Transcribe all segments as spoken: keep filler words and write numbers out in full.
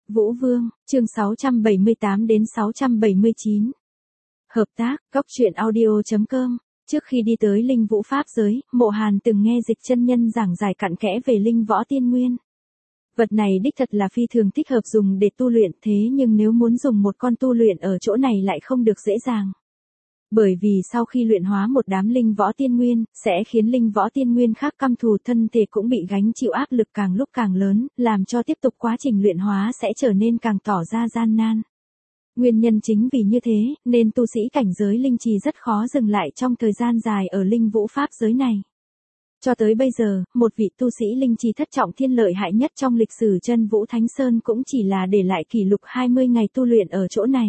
Vũ Vương, chương sáu trăm bảy mươi tám đến sáu trăm bảy mươi chín. Hợp tác, góc truyện audio chấm com. Trước khi đi tới Linh Vũ Pháp giới, Mộ Hàn từng nghe Dịch chân nhân giảng giải cặn kẽ về Linh Võ Tiên Nguyên. Vật này đích thật là phi thường thích hợp dùng để tu luyện, thế nhưng nếu muốn dùng một con tu luyện ở chỗ này lại không được dễ dàng. Bởi vì sau khi luyện hóa một đám Linh Võ Tiên Nguyên, sẽ khiến Linh Võ Tiên Nguyên khác căm thù, thân thể cũng bị gánh chịu áp lực càng lúc càng lớn, làm cho tiếp tục quá trình luyện hóa sẽ trở nên càng tỏ ra gian nan. Nguyên nhân chính vì như thế, nên tu sĩ cảnh giới linh trì rất khó dừng lại trong thời gian dài ở Linh Vũ Pháp giới này. Cho tới bây giờ, một vị tu sĩ linh trì thất trọng thiên lợi hại nhất trong lịch sử Chân Vũ Thánh Sơn cũng chỉ là để lại kỷ lục hai mươi ngày tu luyện ở chỗ này.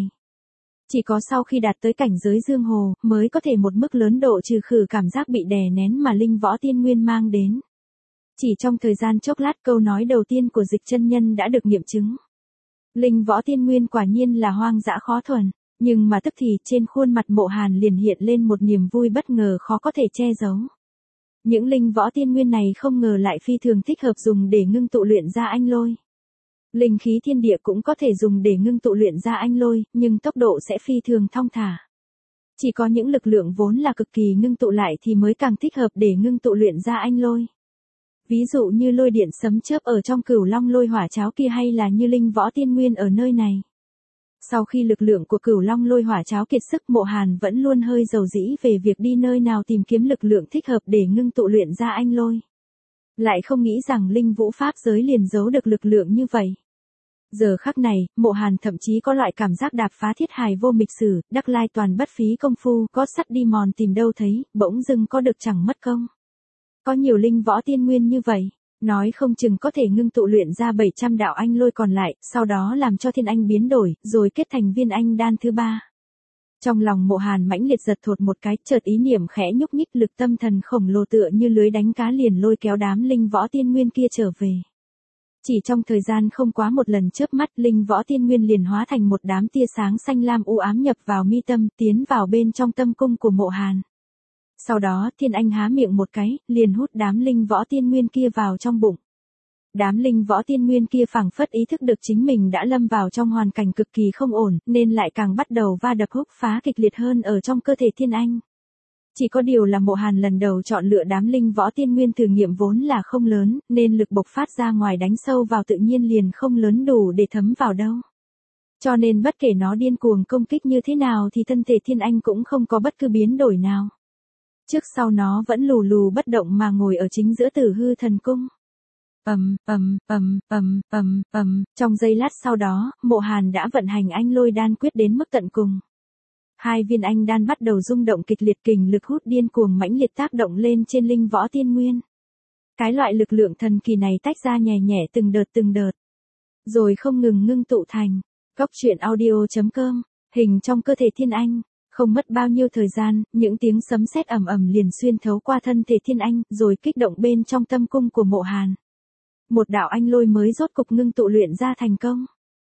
Chỉ có sau khi đạt tới cảnh giới dương hồ, mới có thể một mức lớn độ trừ khử cảm giác bị đè nén mà Linh Võ Tiên Nguyên mang đến. Chỉ trong thời gian chốc lát, câu nói đầu tiên của Dịch chân nhân đã được nghiệm chứng. Linh Võ Tiên Nguyên quả nhiên là hoang dã khó thuần, nhưng mà tức thì trên khuôn mặt Mộ Hàn liền hiện lên một niềm vui bất ngờ khó có thể che giấu. Những Linh Võ Tiên Nguyên này không ngờ lại phi thường thích hợp dùng để ngưng tụ luyện ra anh lôi. Linh khí thiên địa cũng có thể dùng để ngưng tụ luyện ra anh lôi, nhưng tốc độ sẽ phi thường thong thả. Chỉ có những lực lượng vốn là cực kỳ ngưng tụ lại thì mới càng thích hợp để ngưng tụ luyện ra anh lôi. Ví dụ như lôi điện sấm chớp ở trong Cửu Long Lôi Hỏa Cháo kia, hay là như Linh Võ Tiên Nguyên ở nơi này. Sau khi lực lượng của Cửu Long Lôi Hỏa Cháo kiệt sức, Mộ Hàn vẫn luôn hơi dầu dĩ về việc đi nơi nào tìm kiếm lực lượng thích hợp để ngưng tụ luyện ra anh lôi. Lại không nghĩ rằng Linh Vũ Pháp giới liền giấu được lực lượng như vậy. Giờ khắc này, Mộ Hàn thậm chí có loại cảm giác đạp phá thiết hài vô mịch sử, đắc lai toàn bất phí công phu, có sắt đi mòn tìm đâu thấy, bỗng dưng có được chẳng mất công. Có nhiều Linh Võ Tiên Nguyên như vậy, nói không chừng có thể ngưng tụ luyện ra bảy trăm đạo anh lôi còn lại, sau đó làm cho thiên anh biến đổi, rồi kết thành viên anh đan thứ ba. Trong lòng Mộ Hàn mãnh liệt giật thột một cái, chợt ý niệm khẽ nhúc nhích, lực tâm thần khổng lồ tựa như lưới đánh cá liền lôi kéo đám Linh Võ Tiên Nguyên kia trở về. Chỉ trong thời gian không quá một lần chớp mắt, Linh Võ Tiên Nguyên liền hóa thành một đám tia sáng xanh lam u ám nhập vào mi tâm, tiến vào bên trong tâm cung của Mộ Hàn. Sau đó, thiên anh há miệng một cái, liền hút đám Linh Võ Tiên Nguyên kia vào trong bụng. Đám Linh Võ Tiên Nguyên kia phảng phất ý thức được chính mình đã lâm vào trong hoàn cảnh cực kỳ không ổn, nên lại càng bắt đầu va đập húc phá kịch liệt hơn ở trong cơ thể thiên anh. Chỉ có điều là Mộ Hàn lần đầu chọn lựa đám Linh Võ Tiên Nguyên thử nghiệm vốn là không lớn, nên lực bộc phát ra ngoài đánh sâu vào tự nhiên liền không lớn đủ để thấm vào đâu. Cho nên bất kể nó điên cuồng công kích như thế nào thì thân thể thiên anh cũng không có bất cứ biến đổi nào. Trước sau nó vẫn lù lù bất động mà ngồi ở chính giữa Tử Hư Thần Cung. Ầm, ầm, ầm, ầm, ầm, ầm, trong giây lát sau đó, Mộ Hàn đã vận hành anh lôi đan quyết đến mức tận cùng. Hai viên anh đan bắt đầu rung động kịch liệt, kình lực hút điên cuồng mãnh liệt tác động lên trên Linh Võ Tiên Nguyên. Cái loại lực lượng thần kỳ này tách ra nhẹ nhẹ từng đợt từng đợt, rồi không ngừng ngưng tụ thành. Góc truyện audio chấm com, hình trong cơ thể thiên anh. Không mất bao nhiêu thời gian, những tiếng sấm sét ầm ầm liền xuyên thấu qua thân thể thiên anh, rồi kích động bên trong tâm cung của Mộ Hàn. Một đạo anh lôi mới rốt cục ngưng tụ luyện ra thành công.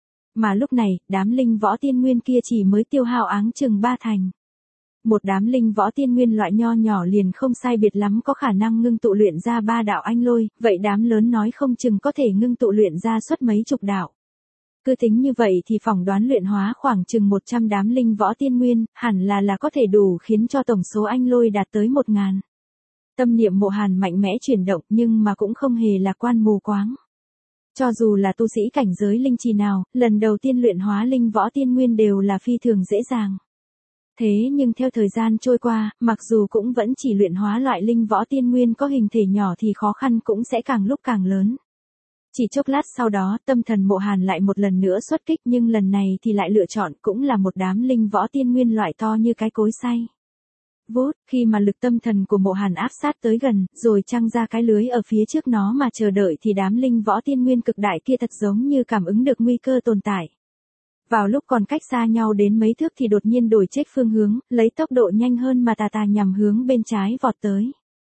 Mà lúc này, đám Linh Võ Tiên Nguyên kia chỉ mới tiêu hao áng chừng ba thành. Một đám Linh Võ Tiên Nguyên loại nho nhỏ liền không sai biệt lắm có khả năng ngưng tụ luyện ra ba đạo anh lôi, vậy đám lớn nói không chừng có thể ngưng tụ luyện ra suốt mấy chục đạo. Cứ tính như vậy thì phỏng đoán luyện hóa khoảng chừng một trăm đám Linh Võ Tiên Nguyên, hẳn là là có thể đủ khiến cho tổng số anh lôi đạt tới một ngàn. Tâm niệm Mộ Hàn mạnh mẽ chuyển động, nhưng mà cũng không hề lạc quan mù quáng. Cho dù là tu sĩ cảnh giới linh trì nào, lần đầu tiên luyện hóa Linh Võ Tiên Nguyên đều là phi thường dễ dàng. Thế nhưng theo thời gian trôi qua, mặc dù cũng vẫn chỉ luyện hóa loại Linh Võ Tiên Nguyên có hình thể nhỏ thì khó khăn cũng sẽ càng lúc càng lớn. Chỉ chốc lát sau đó, tâm thần Mộ Hàn lại một lần nữa xuất kích, nhưng lần này thì lại lựa chọn cũng là một đám Linh Võ Tiên Nguyên loại to như cái cối xay. Vút, khi mà lực tâm thần của Mộ Hàn áp sát tới gần, rồi trăng ra cái lưới ở phía trước nó mà chờ đợi, thì đám Linh Võ Tiên Nguyên cực đại kia thật giống như cảm ứng được nguy cơ tồn tại. Vào lúc còn cách xa nhau đến mấy thước thì đột nhiên đổi chết phương hướng, lấy tốc độ nhanh hơn mà tà tà nhằm hướng bên trái vọt tới.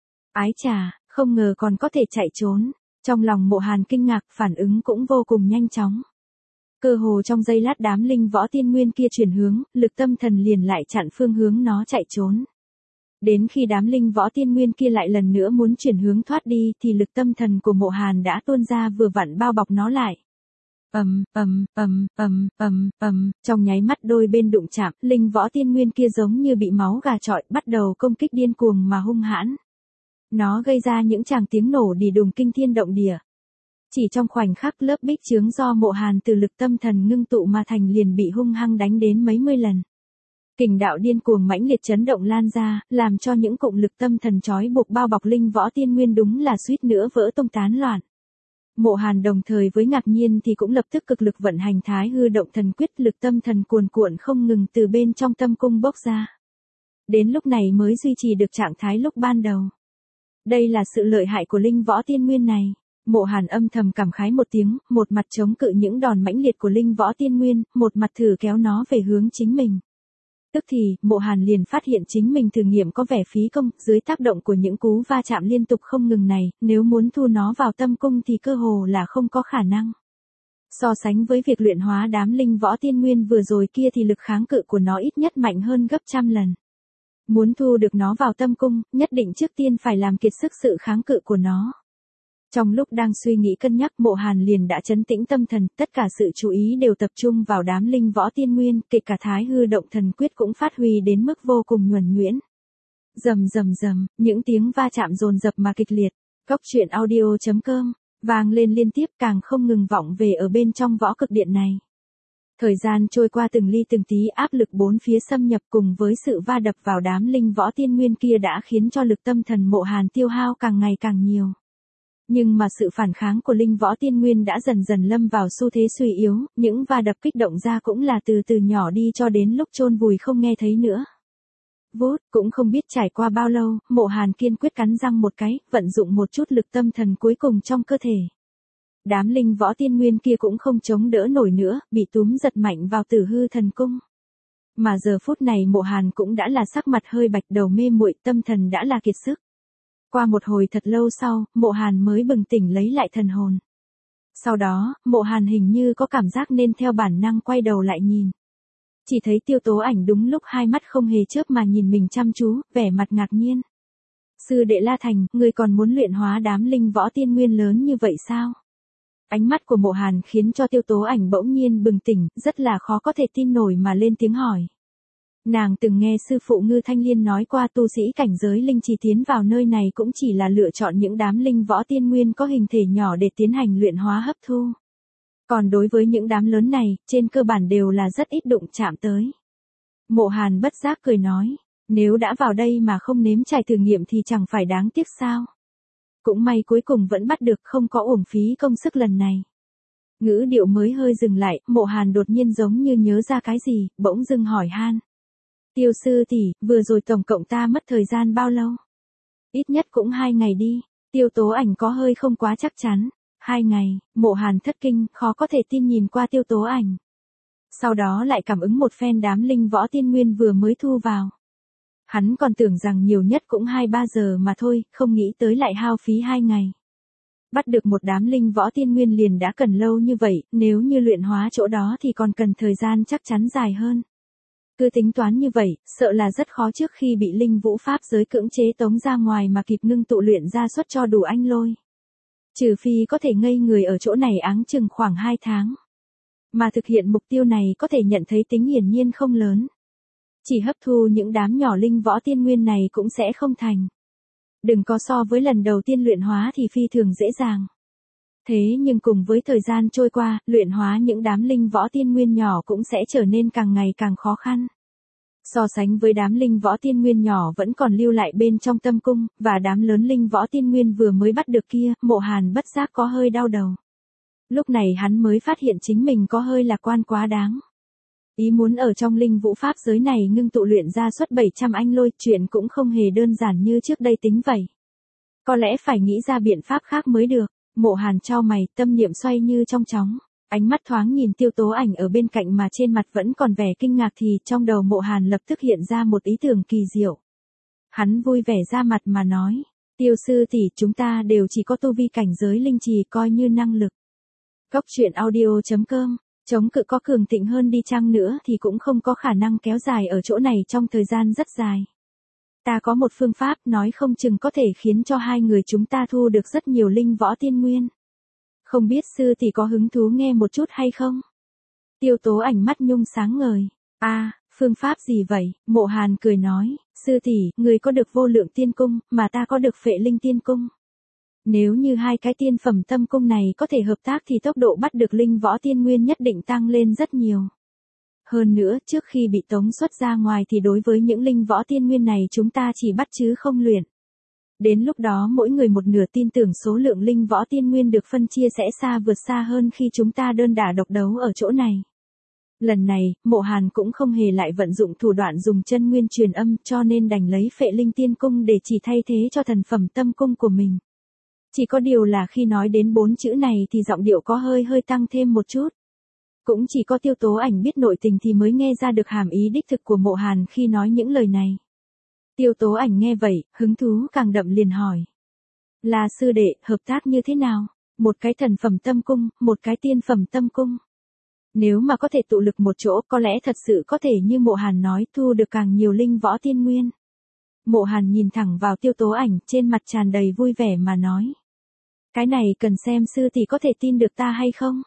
Ái chà, không ngờ còn có thể chạy trốn. Trong lòng Mộ Hàn kinh ngạc, phản ứng cũng vô cùng nhanh chóng. Cơ hồ trong giây lát đám Linh Võ Tiên Nguyên kia chuyển hướng, lực tâm thần liền lại chặn phương hướng nó chạy trốn. Đến khi đám Linh Võ Tiên Nguyên kia lại lần nữa muốn chuyển hướng thoát đi thì lực tâm thần của Mộ Hàn đã tuôn ra vừa vặn bao bọc nó lại. Ầm, ầm, ầm, ầm, ầm, ầm, trong nháy mắt đôi bên đụng chạm, linh võ tiên nguyên kia giống như bị máu gà trọi, bắt đầu công kích điên cuồng mà hung hãn. Nó gây ra những tràng tiếng nổ đì đùng kinh thiên động địa. Chỉ trong khoảnh khắc lớp bích chướng do Mộ Hàn từ lực tâm thần ngưng tụ mà thành liền bị hung hăng đánh đến mấy mươi lần. Kình đạo điên cuồng mãnh liệt chấn động lan ra, làm cho những cụm lực tâm thần trói buộc bao bọc linh võ tiên nguyên đúng là suýt nữa vỡ tung tán loạn. Mộ Hàn đồng thời với ngạc nhiên thì cũng lập tức cực lực vận hành Thái Hư Động Thần Quyết, lực tâm thần cuồn cuộn không ngừng từ bên trong tâm cung bốc ra. Đến lúc này mới duy trì được trạng thái lúc ban đầu. Đây là sự lợi hại của linh võ tiên nguyên này. Mộ Hàn âm thầm cảm khái một tiếng, một mặt chống cự những đòn mãnh liệt của linh võ tiên nguyên, một mặt thử kéo nó về hướng chính mình. Tức thì, Mộ Hàn liền phát hiện chính mình thử nghiệm có vẻ phí công, dưới tác động của những cú va chạm liên tục không ngừng này, nếu muốn thu nó vào tâm cung thì cơ hồ là không có khả năng. So sánh với việc luyện hóa đám linh võ tiên nguyên vừa rồi kia thì lực kháng cự của nó ít nhất mạnh hơn gấp trăm lần. Muốn thu được nó vào tâm cung, nhất định trước tiên phải làm kiệt sức sự kháng cự của nó. Trong lúc đang suy nghĩ cân nhắc, Mộ Hàn liền đã trấn tĩnh tâm thần, tất cả sự chú ý đều tập trung vào đám linh võ tiên nguyên, kể cả Thái Hư Động Thần Quyết cũng phát huy đến mức vô cùng nhuần nhuyễn. Rầm rầm rầm, những tiếng va chạm dồn dập mà kịch liệt, góc truyện audio chấm com, vang lên liên tiếp càng không ngừng vọng về ở bên trong võ cực điện này. Thời gian trôi qua từng ly từng tí, áp lực bốn phía xâm nhập cùng với sự va đập vào đám linh võ tiên nguyên kia đã khiến cho lực tâm thần Mộ Hàn tiêu hao càng ngày càng nhiều. Nhưng mà sự phản kháng của linh võ tiên nguyên đã dần dần lâm vào xu thế suy yếu, những va đập kích động ra cũng là từ từ nhỏ đi cho đến lúc chôn vùi không nghe thấy nữa. Vút, cũng không biết trải qua bao lâu, Mộ Hàn kiên quyết cắn răng một cái, vận dụng một chút lực tâm thần cuối cùng trong cơ thể. Đám linh võ tiên nguyên kia cũng không chống đỡ nổi nữa, bị túm giật mạnh vào Tử Hư Thần Cung. Mà giờ phút này Mộ Hàn cũng đã là sắc mặt hơi bạch, đầu mê muội, tâm thần đã là kiệt sức. Qua một hồi thật lâu sau, Mộ Hàn mới bừng tỉnh lấy lại thần hồn. Sau đó, Mộ Hàn hình như có cảm giác nên theo bản năng quay đầu lại nhìn. Chỉ thấy Tiêu Tố Ảnh đúng lúc hai mắt không hề chớp mà nhìn mình chăm chú, vẻ mặt ngạc nhiên. Sư đệ La Thành, ngươi còn muốn luyện hóa đám linh võ tiên nguyên lớn như vậy sao? Ánh mắt của Mộ Hàn khiến cho Tiêu Tố Ảnh bỗng nhiên bừng tỉnh, rất là khó có thể tin nổi mà lên tiếng hỏi. Nàng từng nghe sư phụ Ngư Thanh Liên nói qua tu sĩ cảnh giới linh trì tiến vào nơi này cũng chỉ là lựa chọn những đám linh võ tiên nguyên có hình thể nhỏ để tiến hành luyện hóa hấp thu. Còn đối với những đám lớn này, trên cơ bản đều là rất ít đụng chạm tới. Mộ Hàn bất giác cười nói, nếu đã vào đây mà không nếm trải thử nghiệm thì chẳng phải đáng tiếc sao. Cũng may cuối cùng vẫn bắt được, không có uổng phí công sức lần này. Ngữ điệu mới hơi dừng lại, Mộ Hàn đột nhiên giống như nhớ ra cái gì, bỗng dưng hỏi han. Tiêu sư tỷ, vừa rồi tổng cộng ta mất thời gian bao lâu? Ít nhất cũng hai ngày đi. Tiêu Tố Ảnh có hơi không quá chắc chắn. Hai ngày, Mộ Hàn thất kinh, khó có thể tin nhìn qua Tiêu Tố Ảnh. Sau đó lại cảm ứng một phen đám linh võ tiên nguyên vừa mới thu vào. Hắn còn tưởng rằng nhiều nhất cũng hai ba giờ mà thôi, không nghĩ tới lại hao phí hai ngày. Bắt được một đám linh võ tiên nguyên liền đã cần lâu như vậy, nếu như luyện hóa chỗ đó thì còn cần thời gian chắc chắn dài hơn. Cứ tính toán như vậy, sợ là rất khó trước khi bị linh vũ pháp giới cưỡng chế tống ra ngoài mà kịp ngưng tụ luyện ra xuất cho đủ anh lôi. Trừ phi có thể ngây người ở chỗ này áng chừng khoảng hai tháng. Mà thực hiện mục tiêu này có thể nhận thấy tính hiển nhiên không lớn. Chỉ hấp thu những đám nhỏ linh võ tiên nguyên này cũng sẽ không thành. Đừng có so với lần đầu tiên luyện hóa thì phi thường dễ dàng. Thế nhưng cùng với thời gian trôi qua, luyện hóa những đám linh võ tiên nguyên nhỏ cũng sẽ trở nên càng ngày càng khó khăn. So sánh với đám linh võ tiên nguyên nhỏ vẫn còn lưu lại bên trong tâm cung, và đám lớn linh võ tiên nguyên vừa mới bắt được kia, Mộ Hàn bất giác có hơi đau đầu. Lúc này hắn mới phát hiện chính mình có hơi lạc quan quá đáng. Ý muốn ở trong linh vũ pháp giới này ngưng tụ luyện ra suất bảy trăm anh lôi, chuyện cũng không hề đơn giản như trước đây tính vậy. Có lẽ phải nghĩ ra biện pháp khác mới được. Mộ Hàn chau mày, tâm niệm xoay như trong chóng. Ánh mắt thoáng nhìn Tiêu Tố Ảnh ở bên cạnh mà trên mặt vẫn còn vẻ kinh ngạc thì trong đầu Mộ Hàn lập tức hiện ra một ý tưởng kỳ diệu. Hắn vui vẻ ra mặt mà nói, Tiêu sư tỷ, chúng ta đều chỉ có tu vi cảnh giới linh trì coi như năng lực. Góc truyện audio chấm com, chống cự có cường thịnh hơn đi chăng nữa thì cũng không có khả năng kéo dài ở chỗ này trong thời gian rất dài. Ta có một phương pháp nói không chừng có thể khiến cho hai người chúng ta thu được rất nhiều linh võ tiên nguyên. Không biết sư tỷ có hứng thú nghe một chút hay không? Tiêu tố ảnh mắt nhung sáng ngời. À, phương pháp gì vậy? Mộ Hàn cười nói, sư tỷ, người có được vô lượng tiên cung, mà ta có được phệ linh tiên cung. Nếu như hai cái tiên phẩm tâm cung này có thể hợp tác thì tốc độ bắt được linh võ tiên nguyên nhất định tăng lên rất nhiều. Hơn nữa, trước khi bị tống xuất ra ngoài thì đối với những linh võ tiên nguyên này chúng ta chỉ bắt chứ không luyện. Đến lúc đó mỗi người một nửa, tin tưởng số lượng linh võ tiên nguyên được phân chia sẽ xa vượt xa hơn khi chúng ta đơn đả độc đấu ở chỗ này. Lần này, Mộ Hàn cũng không hề lại vận dụng thủ đoạn dùng chân nguyên truyền âm, cho nên đành lấy phệ linh tiên cung để chỉ thay thế cho thần phẩm tâm cung của mình. Chỉ có điều là khi nói đến bốn chữ này thì giọng điệu có hơi hơi tăng thêm một chút. Cũng chỉ có Tiêu tố ảnh biết nội tình thì mới nghe ra được hàm ý đích thực của Mộ Hàn khi nói những lời này. Tiêu tố ảnh nghe vậy, hứng thú càng đậm liền hỏi. Là sư đệ, hợp tác như thế nào? Một cái thần phẩm tâm cung, một cái tiên phẩm tâm cung. Nếu mà có thể tụ lực một chỗ, có lẽ thật sự có thể như Mộ Hàn nói, thu được càng nhiều linh võ tiên nguyên. Mộ Hàn nhìn thẳng vào Tiêu tố ảnh, trên mặt tràn đầy vui vẻ mà nói. Cái này cần xem sư tỷ có thể tin được ta hay không?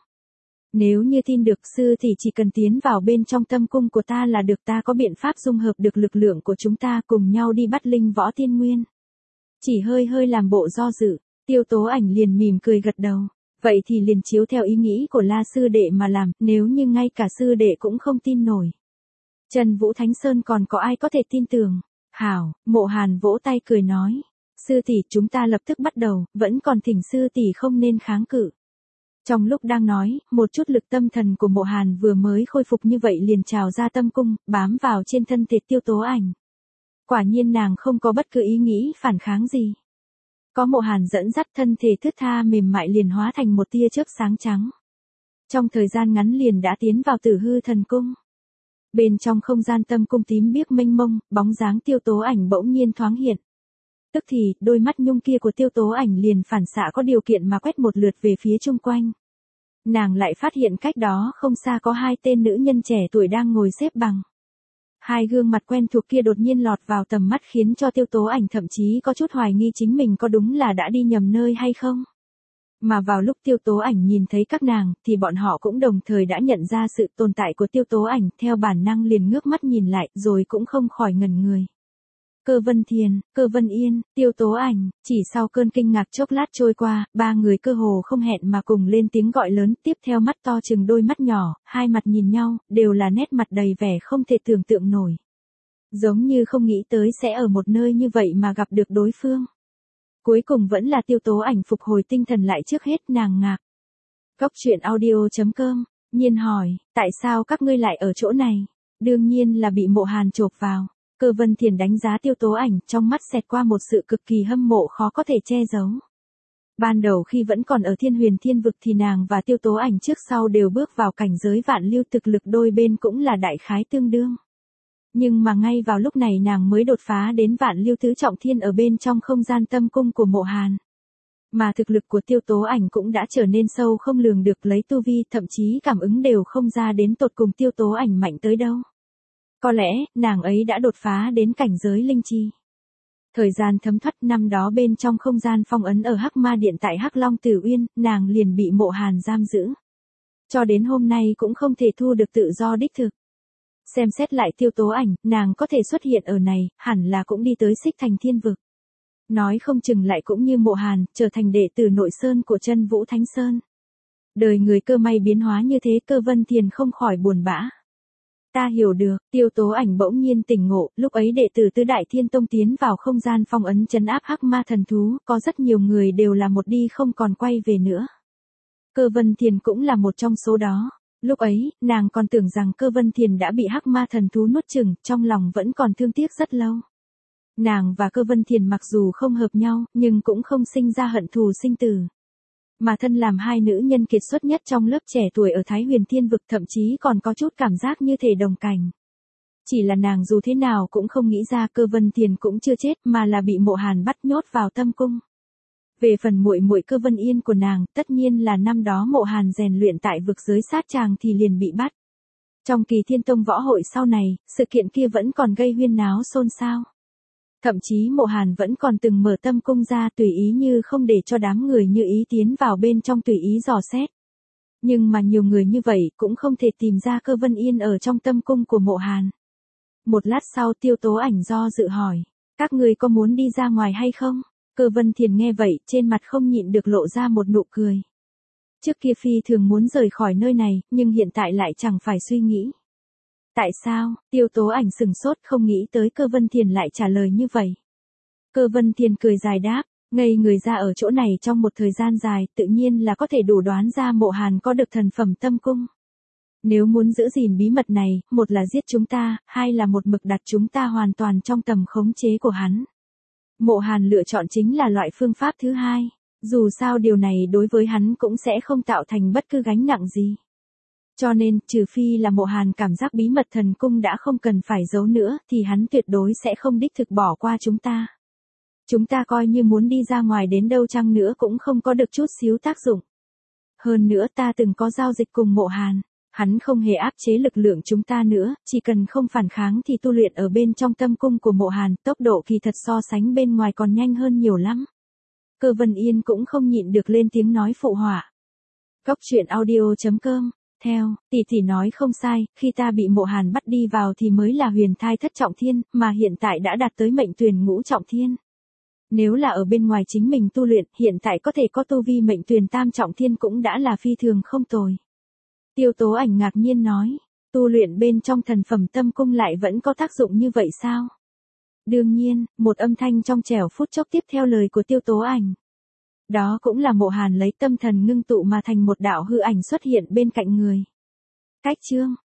Nếu như tin được, sư tỷ chỉ cần tiến vào bên trong tâm cung của ta là được, ta có biện pháp dung hợp được lực lượng của chúng ta cùng nhau đi bắt linh võ tiên nguyên. Chỉ hơi hơi làm bộ do dự, Tiêu tố ảnh liền mỉm cười gật đầu. Vậy thì liền chiếu theo ý nghĩ của La sư đệ mà làm, nếu như ngay cả sư đệ cũng không tin nổi. Trần Vũ Thánh Sơn còn có ai có thể tin tưởng? Hảo, Mộ Hàn vỗ tay cười nói. Sư tỷ, chúng ta lập tức bắt đầu, vẫn còn thỉnh sư tỷ không nên kháng cự. Trong lúc đang nói, một chút lực tâm thần của Mộ Hàn vừa mới khôi phục như vậy liền trào ra tâm cung, bám vào trên thân thể Tiêu tố ảnh. Quả nhiên nàng không có bất cứ ý nghĩ phản kháng gì. Có Mộ Hàn dẫn dắt, thân thể thướt tha mềm mại liền hóa thành một tia chớp sáng trắng. Trong thời gian ngắn liền đã tiến vào Tử Hư Thần Cung. Bên trong không gian tâm cung tím biếc mênh mông, bóng dáng Tiêu tố ảnh bỗng nhiên thoáng hiện. Tức thì, đôi mắt nhung kia của Tiêu tố ảnh liền phản xạ có điều kiện mà quét một lượt về phía chung quanh. Nàng lại phát hiện cách đó không xa có hai tên nữ nhân trẻ tuổi đang ngồi xếp bằng. Hai gương mặt quen thuộc kia đột nhiên lọt vào tầm mắt khiến cho Tiêu tố ảnh thậm chí có chút hoài nghi chính mình có đúng là đã đi nhầm nơi hay không. Mà vào lúc Tiêu tố ảnh nhìn thấy các nàng, thì bọn họ cũng đồng thời đã nhận ra sự tồn tại của Tiêu tố ảnh, theo bản năng liền ngước mắt nhìn lại, rồi cũng không khỏi ngẩn người. Cơ Vân Thiền, Cơ Vân Yên, Tiêu tố ảnh, chỉ sau cơn kinh ngạc chốc lát trôi qua, ba người cơ hồ không hẹn mà cùng lên tiếng gọi lớn, tiếp theo mắt to chừng đôi mắt nhỏ, hai mặt nhìn nhau, đều là nét mặt đầy vẻ không thể tưởng tượng nổi. Giống như không nghĩ tới sẽ ở một nơi như vậy mà gặp được đối phương. Cuối cùng vẫn là Tiêu tố ảnh phục hồi tinh thần lại, trước hết nàng ngạc. Góc truyện audio chấm com, Nhiên hỏi, tại sao các ngươi lại ở chỗ này? Đương nhiên là bị Mộ Hàn chộp vào. Cơ Vân Thiền đánh giá Tiêu tố ảnh, trong mắt xẹt qua một sự cực kỳ hâm mộ khó có thể che giấu. Ban đầu khi vẫn còn ở Thiên Huyền Thiên Vực thì nàng và Tiêu tố ảnh trước sau đều bước vào cảnh giới vạn lưu, thực lực đôi bên cũng là đại khái tương đương. Nhưng mà ngay vào lúc này nàng mới đột phá đến vạn lưu tứ trọng thiên ở bên trong không gian tâm cung của Mộ Hàn. Mà thực lực của Tiêu tố ảnh cũng đã trở nên sâu không lường được, lấy tu vi thậm chí cảm ứng đều không ra đến tột cùng Tiêu tố ảnh mạnh tới đâu. Có lẽ, nàng ấy đã đột phá đến cảnh giới linh chi. Thời gian thấm thoát, năm đó bên trong không gian phong ấn ở Hắc Ma Điện tại Hắc Long Tử Uyên, nàng liền bị Mộ Hàn giam giữ. Cho đến hôm nay cũng không thể thu được tự do đích thực. Xem xét lại Tiêu tố ảnh, nàng có thể xuất hiện ở này, hẳn là cũng đi tới Xích Thành Thiên Vực. Nói không chừng lại cũng như Mộ Hàn, trở thành đệ tử nội sơn của Chân Vũ Thánh Sơn. Đời người cơ may biến hóa như thế, Cơ Vân Thiền không khỏi buồn bã. Ta hiểu được, Tiêu tố ảnh bỗng nhiên tỉnh ngộ, lúc ấy đệ tử Tứ Đại Thiên Tông tiến vào không gian phong ấn trấn áp Hắc Ma thần thú, có rất nhiều người đều là một đi không còn quay về nữa. Cơ Vân Thiền cũng là một trong số đó. Lúc ấy, nàng còn tưởng rằng Cơ Vân Thiền đã bị Hắc Ma thần thú nuốt chửng, trong lòng vẫn còn thương tiếc rất lâu. Nàng và Cơ Vân Thiền mặc dù không hợp nhau, nhưng cũng không sinh ra hận thù sinh tử. Mà thân làm hai nữ nhân kiệt xuất nhất trong lớp trẻ tuổi ở Thái Huyền Thiên Vực, thậm chí còn có chút cảm giác như thể đồng cảnh. Chỉ là nàng dù thế nào cũng không nghĩ ra Cơ Vân Thiền cũng chưa chết mà là bị Mộ Hàn bắt nhốt vào tâm cung. Về phần muội muội Cơ Vân Yên của nàng, tất nhiên là năm đó Mộ Hàn rèn luyện tại vực giới sát tràng thì liền bị bắt. Trong Kỳ Thiên Tông võ hội sau này, sự kiện kia vẫn còn gây huyên náo xôn xao. Thậm chí Mộ Hàn vẫn còn từng mở tâm cung ra tùy ý như không để cho đám người Như Ý tiến vào bên trong tùy ý dò xét. Nhưng mà nhiều người như vậy cũng không thể tìm ra Cơ Vân Yên ở trong tâm cung của Mộ Hàn. Một lát sau Tiêu Tố Ảnh do dự hỏi, các người có muốn đi ra ngoài hay không? Cơ Vân Thiền nghe vậy, trên mặt không nhịn được lộ ra một nụ cười. Trước kia phi thường muốn rời khỏi nơi này, nhưng hiện tại lại chẳng phải suy nghĩ. Tại sao? Tiêu Tố Ảnh sừng sốt không nghĩ tới Cơ Vân Thiền lại trả lời như vậy. Cơ Vân Thiền cười dài đáp, ngây người ra ở chỗ này trong một thời gian dài, tự nhiên là có thể đủ đoán ra Mộ Hàn có được thần phẩm tâm cung. Nếu muốn giữ gìn bí mật này, một là giết chúng ta, hai là một mực đặt chúng ta hoàn toàn trong tầm khống chế của hắn. Mộ Hàn lựa chọn chính là loại phương pháp thứ hai, dù sao điều này đối với hắn cũng sẽ không tạo thành bất cứ gánh nặng gì. Cho nên, trừ phi là Mộ Hàn cảm giác bí mật thần cung đã không cần phải giấu nữa, thì hắn tuyệt đối sẽ không đích thực bỏ qua chúng ta. Chúng ta coi như muốn đi ra ngoài đến đâu chăng nữa cũng không có được chút xíu tác dụng. Hơn nữa ta từng có giao dịch cùng Mộ Hàn. Hắn không hề áp chế lực lượng chúng ta nữa, chỉ cần không phản kháng thì tu luyện ở bên trong tâm cung của Mộ Hàn, tốc độ kỳ thật so sánh bên ngoài còn nhanh hơn nhiều lắm. Cơ Vân Yên cũng không nhịn được lên tiếng nói phụ họa. Góc truyện audio chấm com, theo, tỷ tỷ nói không sai, khi ta bị Mộ Hàn bắt đi vào thì mới là huyền thai thất trọng thiên, mà hiện tại đã đạt tới mệnh tuyền ngũ trọng thiên. Nếu là ở bên ngoài chính mình tu luyện, hiện tại có thể có tu vi mệnh tuyền tam trọng thiên cũng đã là phi thường không tồi. Tiêu Tố Ảnh ngạc nhiên nói, tu luyện bên trong thần phẩm tâm cung lại vẫn có tác dụng như vậy sao? Đương nhiên, một âm thanh trong trẻo phút chốc tiếp theo lời của Tiêu Tố Ảnh. Đó cũng là Mộ Hàn lấy tâm thần ngưng tụ mà thành một đạo hư ảnh xuất hiện bên cạnh người. Cách chương